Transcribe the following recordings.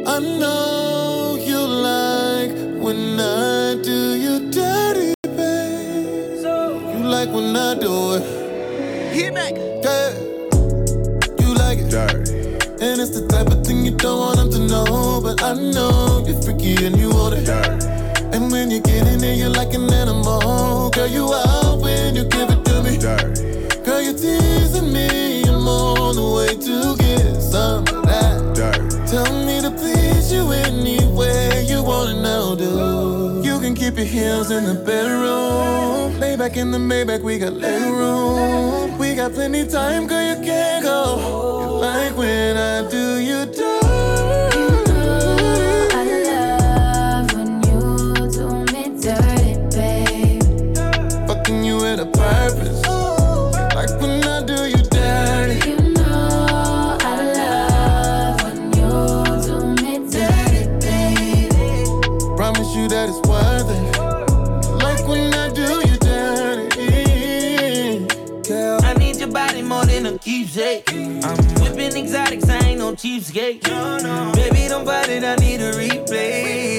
I know you like when I do you dirty, babe. You like when I do it. Hit back. Yeah. You like it dirty. And it's the type of thing you don't want them to know. But I know you're freaky and you want it dirty. And when you get in there, you're like an animal. Girl, you out when you give it to me dirty. Girl, you're teasing me. I'm on the way to get some of that dirty. Tell me to please you any way you want it now, dude. You can keep your heels in the bedroom. Lay back in the Maybach, we got leg room. We got plenty time, girl, you can't go. You like when I do you dirty. I love when you do me dirty, babe. Fucking you with a purpose. Like when I do you dirty. You know I love when you do me dirty, baby. Promise you that it's worth it. Like when I do you dirty. Girl, I need your body more than a keepsake. I'm whipping exotics, I ain't no cheapskate. Baby, don't fight it, I need a replay.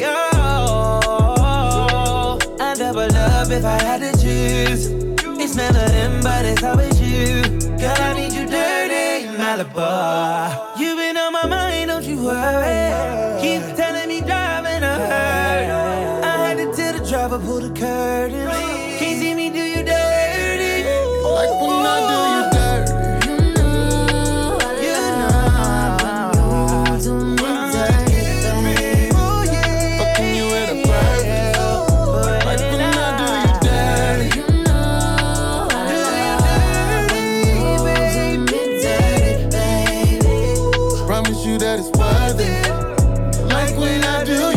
Oh, I double love if I had to choose. It's never them, but it's always you. Girl, I need you dirty in Malibu. You've been on my mind, don't you worry. Keep telling me driving a hurt. I had to tell the driver, pull the curtain. Can't see me do you dirty. Like when I do you dirty. You know I love when you do me dirty, babe. Fucking you with a purpose. Like when I do you dirty. You know I love when you do me dirty, baby. Promise you that it's worth it. Like when I do you